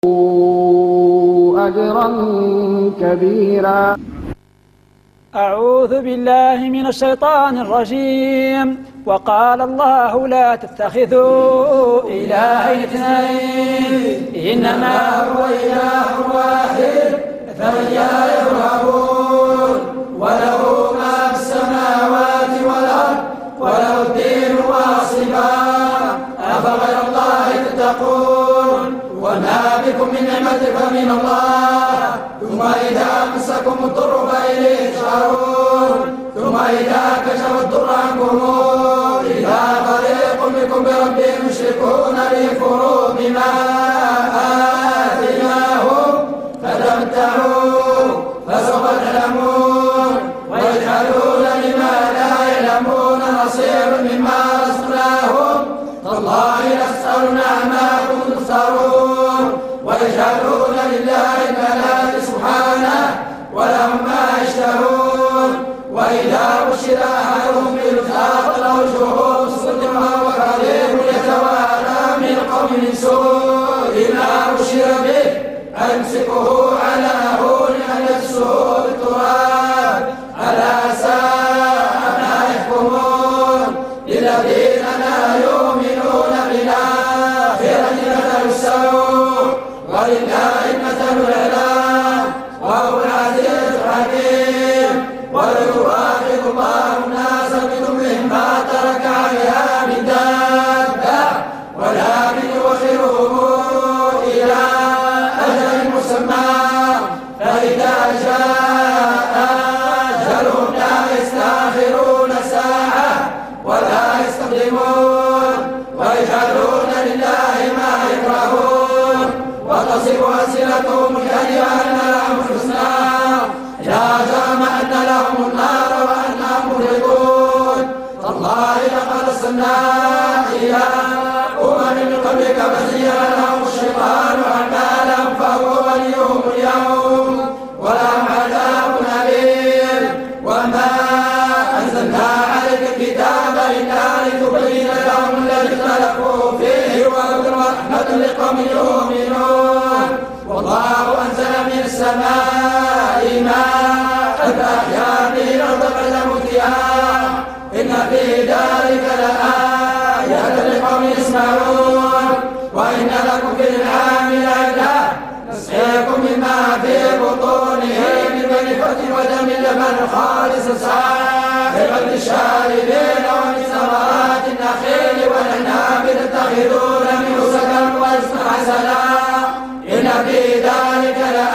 أجرا كبيرا. أعوذ بالله من الشيطان الرجيم. وقال الله لا تتخذوا إلهين اثنين إنما هو إله واحد فإياي فارهبون وله ما في السماوات والأرض وله الدين واصبا أفغير الله تتقون وما بكم من نعمة فمن الله ثم إذا مسكم الضر فإليه تجأرون ثم إذا كشف الضر عنكم إذا فريق منكم بربهم يشركون ليكفروا بما آتيناهم فتمتعوا فسوف تعلمون ويجعلون لما لا يعلمون نصيبا مما رزقناهم تالله لتسألن عما كنتم تفترون ويجعلون لله البنات سبحانه ولهم ما يشتهون وإذا بشر أحدهم بالأنثى له وجهه مسود وهو كظيم يتوارى من القوم من سوء ما بشر به أيمسكه على هون أم يدسه بالتراب ألا ساء ما يحكمون للذين لا يؤمنون بالآخرة مثل السوء ولله المثل الأعلى وهو العزيز الحكيم ولو يؤاخذ الله الناس بذنوبهم ما ترك عليها من دابة ولكن يؤخرهم إلى أجل مسمى فإذا جاء أجلهم لا يستأخرون ساعة ولا يستقدمون ويجعلون لله ما يكرهون وتصف ألسنتهم الكذب أن لهم الحسنى لا جرم أن لهم النار وأنهم مفرطون تالله لقد أرسلنا إلى من قبلك فزين لهم الشيطان أعمالهم فهو وليهم اليوم ولهم عذاب أليم وما أنزلنا عليك الكتاب إلا لتبين لهم الذي اختلفوا فيه وهدى ورحمة لقوم يؤمنون والله أنزل من السماء ماء فأحيا به الأرض بعد موتها إن في ذلك لآية لقوم يسمعون وإن لكم في الأنعام لعبرة نسقيكم مما في بطونه من بين فرث ودم لبن خالص سائغا للشاربين ومن ثمرات النخيل والأعناب تتخذون منه سكرا ورزقا حسنا إن في ذلك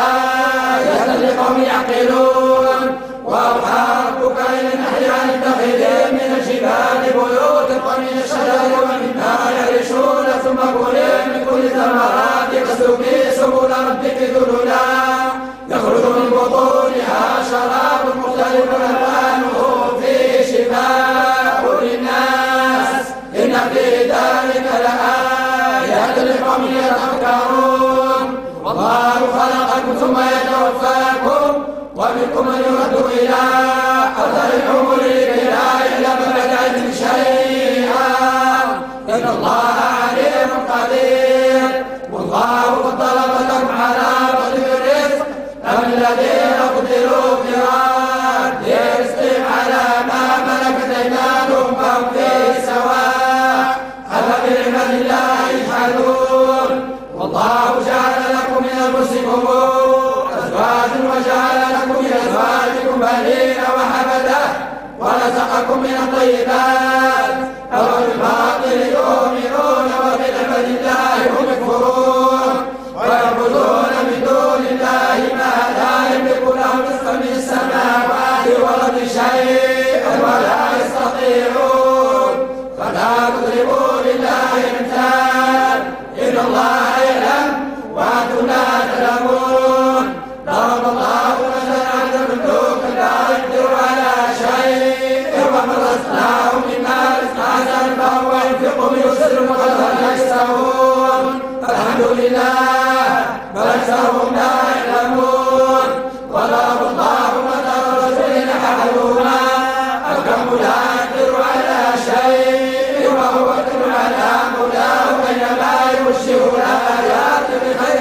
لآية لقوم يعقلون وأوحى ربك إلى النحل أن اتخذي من الجبال بيوتا ومن الشجر ومما يعرشون ثم كلي من كل الثمرات فاسلكي سبل ربك ذللا يخرج من بطونها شراب مختلف ألوانه فيه شفاء للناس إن في ذلك لآية لقوم يتفكرون والله خلقكم ثم يتوفاكم ومنكم من يرد إلى أرذل العمر لكي لا يعلم بعد علم شيئا إن الله عليم قدير والله فضل بعضكم على بعض في الرزق أم الذين قدروا براد رزقهم على ما ملكت أيمانهم فهم فيه سواء أفبنعمة الله يجحدون والله جعل لكم من أنفسكم أزواجا وجعل لكم من أزواجكم بنين وحفدة ورزقكم من الطيبات أفبالباطل يؤمنون وبنعمة الله هم يكفرون ويعبدون من دون الله ما لا يملك لهم رزقا من السماوات والأرض شيئا ولا يستطيعون فلا تضربوا لله الأمثال إن الله يعلم وأنتم لا تعلمون ضرب الله مثلا عبدا مملوكا لا يقدر على شيء ومن رزقناه مما رزق حسنا فهو ينفق ويسر وقدر لا يستوون الحمد لله بل أكثرهم لا يعلمون وضرب الله مثلا رجلين أحدهما أكرم لا يقدر على شيء وهو يقدر على مولاه أينما يوجه الآيات بخير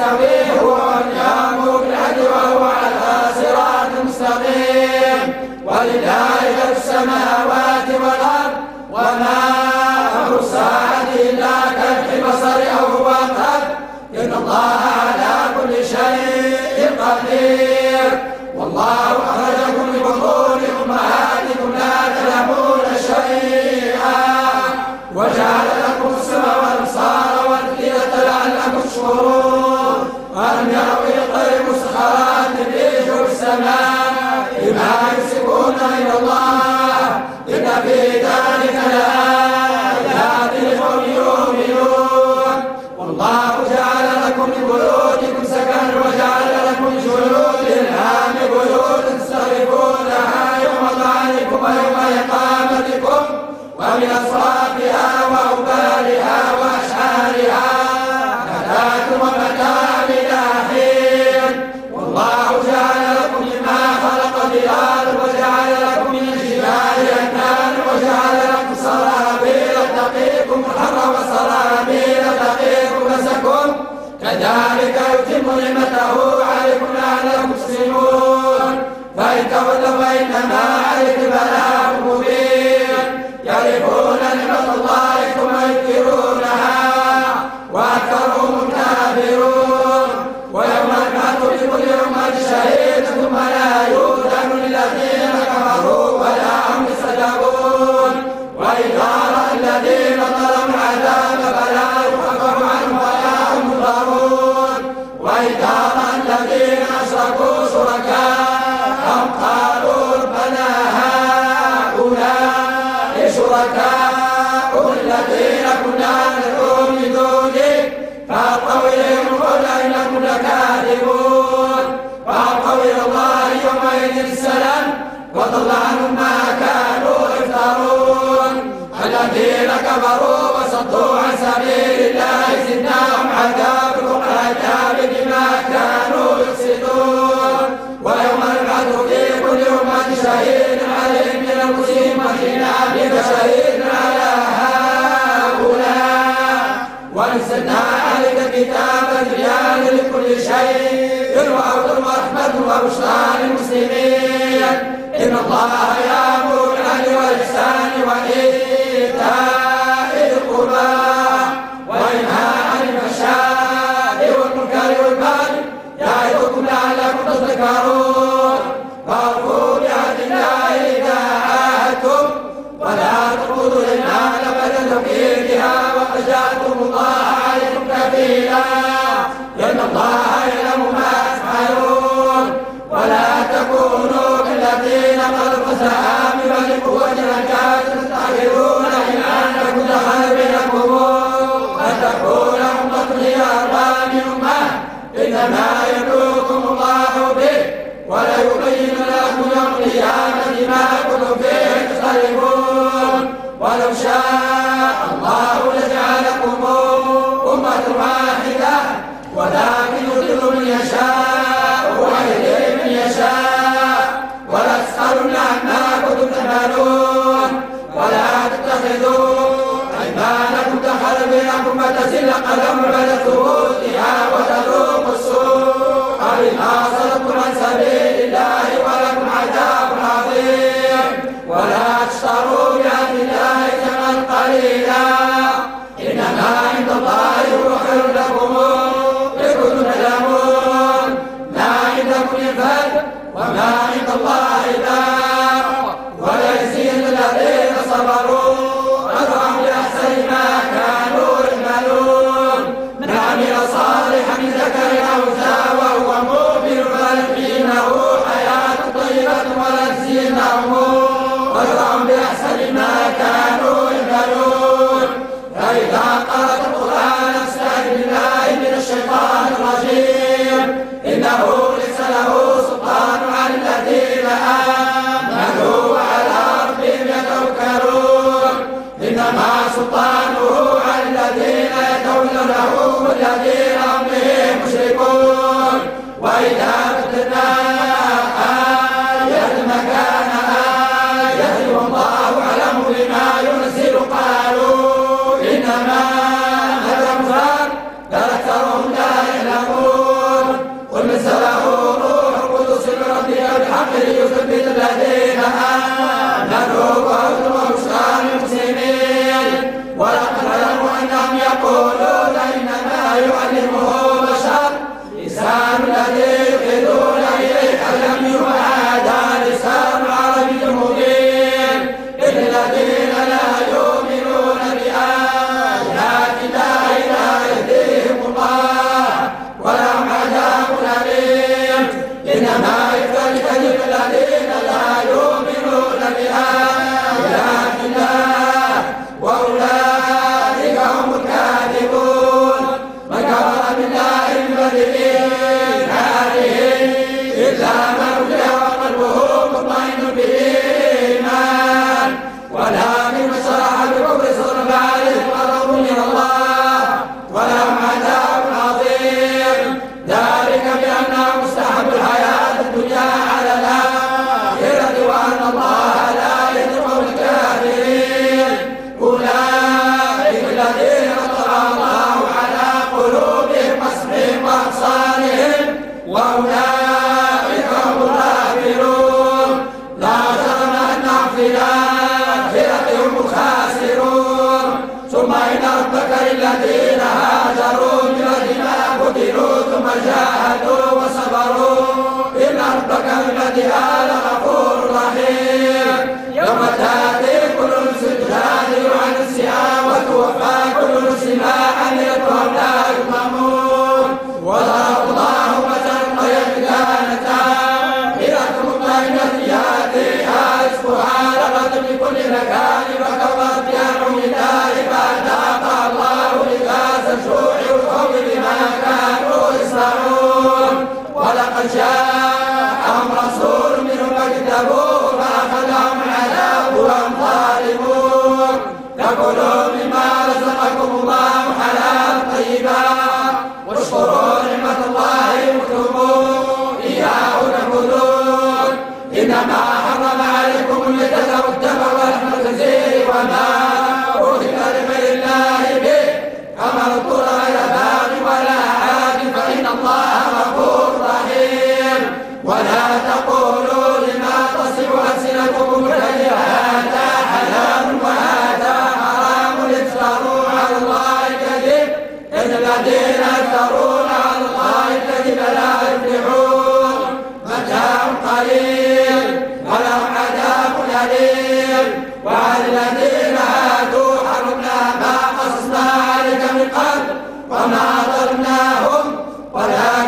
يستوي هو من يأمر بالعدل وهو على صراط مستقيم. ولله غيب السماوات والأرض وما أمر الساعة إلا كلمح البصر أو هو أقرب إن الله على كل شيء قدير. والله أخرجكم من بطون أمهاتكم لا تعلمون شيئا وجعل لكم السمع والأبصار والأفئدة لعلكم تشكرون. ألم يروا إلى الطير مسخرات في جو السماء ما يمسكون إلا الله إن في ذلك لآيات لقوم يؤمنون. والله جعل لكم من بيوتكم سكنا وجعل لكم من جلود الأنعام بيوتا تستخفونها يوم ظعنكم ويوم إقامتكم ومن أصوافها وأوبارها وأشعارها أثاث ومتاع إلى حين. والله جعل لكم مما خلق ظلال وجعل لكم من الجبال أكنانا وجعل لكم سرابيل تقيكم الحر وسرابيل تقيكم بأسكم كذلك يتم نعمته عليكم لعلكم تسلمون. فإن تولوا فإنما عليك بلاغ مبين. يعرفون نعمة الله ثم ينكرونها وأكثرهم كافرون. ويوم نبعث لكل أمة شهيدا ثم لا يؤذن للذين كفروا ولا هم يستجابون. وإذا رأى الذين ظلموا العذاب فلا يخفف عنهم ولا هم ينظرون. وإذا رأى الذين أشركوا شركاءهم قالوا ربنا هؤلاء شركاء الذين كنا ندعو من دونك فألقوا إليهم القول إنكم لكاذبون. فألقوا إلى الله يومئذ السلام وضل عنهم ما كانوا يفترون. الذين كفروا وصدوا عن سبيل الله زدناهم عذاب فوق العذاب بما كانوا يفسدون. ويوم نبعث في كل أمة شهيد عليهم من أنفسهم وجئنا بك شهيدا على هؤلاء وأنزلنا عليك كتابا تبيانا لكل شيء وهدى ورحمة وبشرى للمسلمين. إن الله يأمر بالعدل والإحسان وإيتاء ذي القربى وينهى عن الفحشاء والمنكر والبغي يعظكم لعلكم تذكرون. فأوفوا بعهد الله إذا عاهدتم ولا تنقضوا الأيمان بعد توكيدها وقد جعلتم الله عليكم كفيلا. إن الله يعلم ما تفعلون. ولا تكونوا كالذين قالوا فسعى من بعد قوة أنكاسا تستعجلون أيمانكم دخل بينكم أن تكون أمة هي أربى من أمة إنما يبلوكم الله به وليبين لكم يوم القيامة ما كنتم فيه تختلفون. ولو شاء الله لجعلكم أمة واحدة ولكن يضل من يشاء ويهدي من يشاء ولا تسألن عما كنتم تعملون. ولا تتخذوا أيمانكم دخلا بينكم فتزل قدم بعد ثبوتها وتذوقوا السوء بما صددتم عن سبيل الله ولكم عذاب عظيم. ولا تشتروا بعهد الله ثمنا قليلا إنما عند الله هو خير لكم إن كنتم تعلمون. ما عندكم ينفد وما عند الله باق وليجزين الذين صبروا أجرهم بأحسن ما كانوا يعملون. من عمل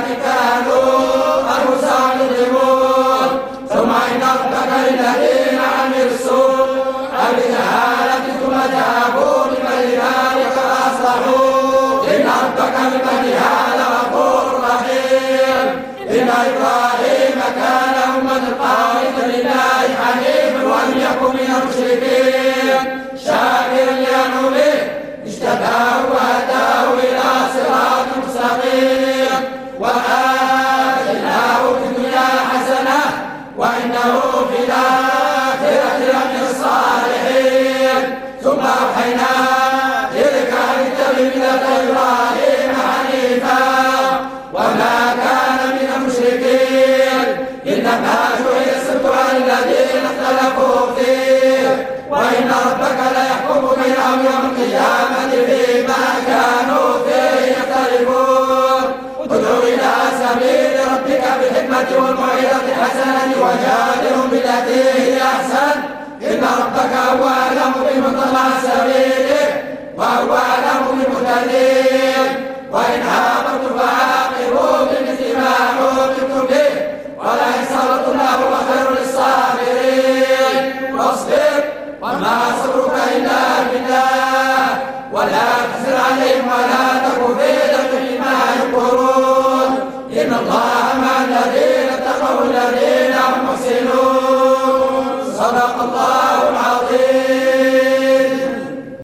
كانوا أنفسهم يظلمون ثم إن ربك للذين عملوا السوء بجهالة ثم تابوا من ذلك فأصلحوا إن ربك من بعدها لغفور رحيم إن إبراهيم كان أمة قانتا لله حنيفا ولم يكن من المشركين شاكرا لأنعمه اجتباه وهداه إلى صراط مستقيم وآتيناه في الدنيا حسنة وإنه في الآخرة لمن الصالحين ثم أوحينا إليك أن اتبع ملة إبراهيم حنيفا وما كان من المشركين إنما جعل السبت على الذين اختلفوا فيه وإن ربك ليحكم بينهم يوم القيامة فيما كانوا فيه يختلفون ادع إلى سبيل ربك بالحكمة والموعظة الحسنة وجادلهم بالتي هي أحسن إن ربك هو أعلم بمن ضل عن سبيله وهو أعلم بالمهتدين وإن عاقبتم فعاقبوا بمثل ما عوقبتم به ولئن صبرتم لهو خير للصابرين واصبر وما صبرك إلا بالله ولا تحزن عليهم ولا تك في ضيق مما يمكرون إن الله مع الذين اتقوا والذين هم محسنون صدق الله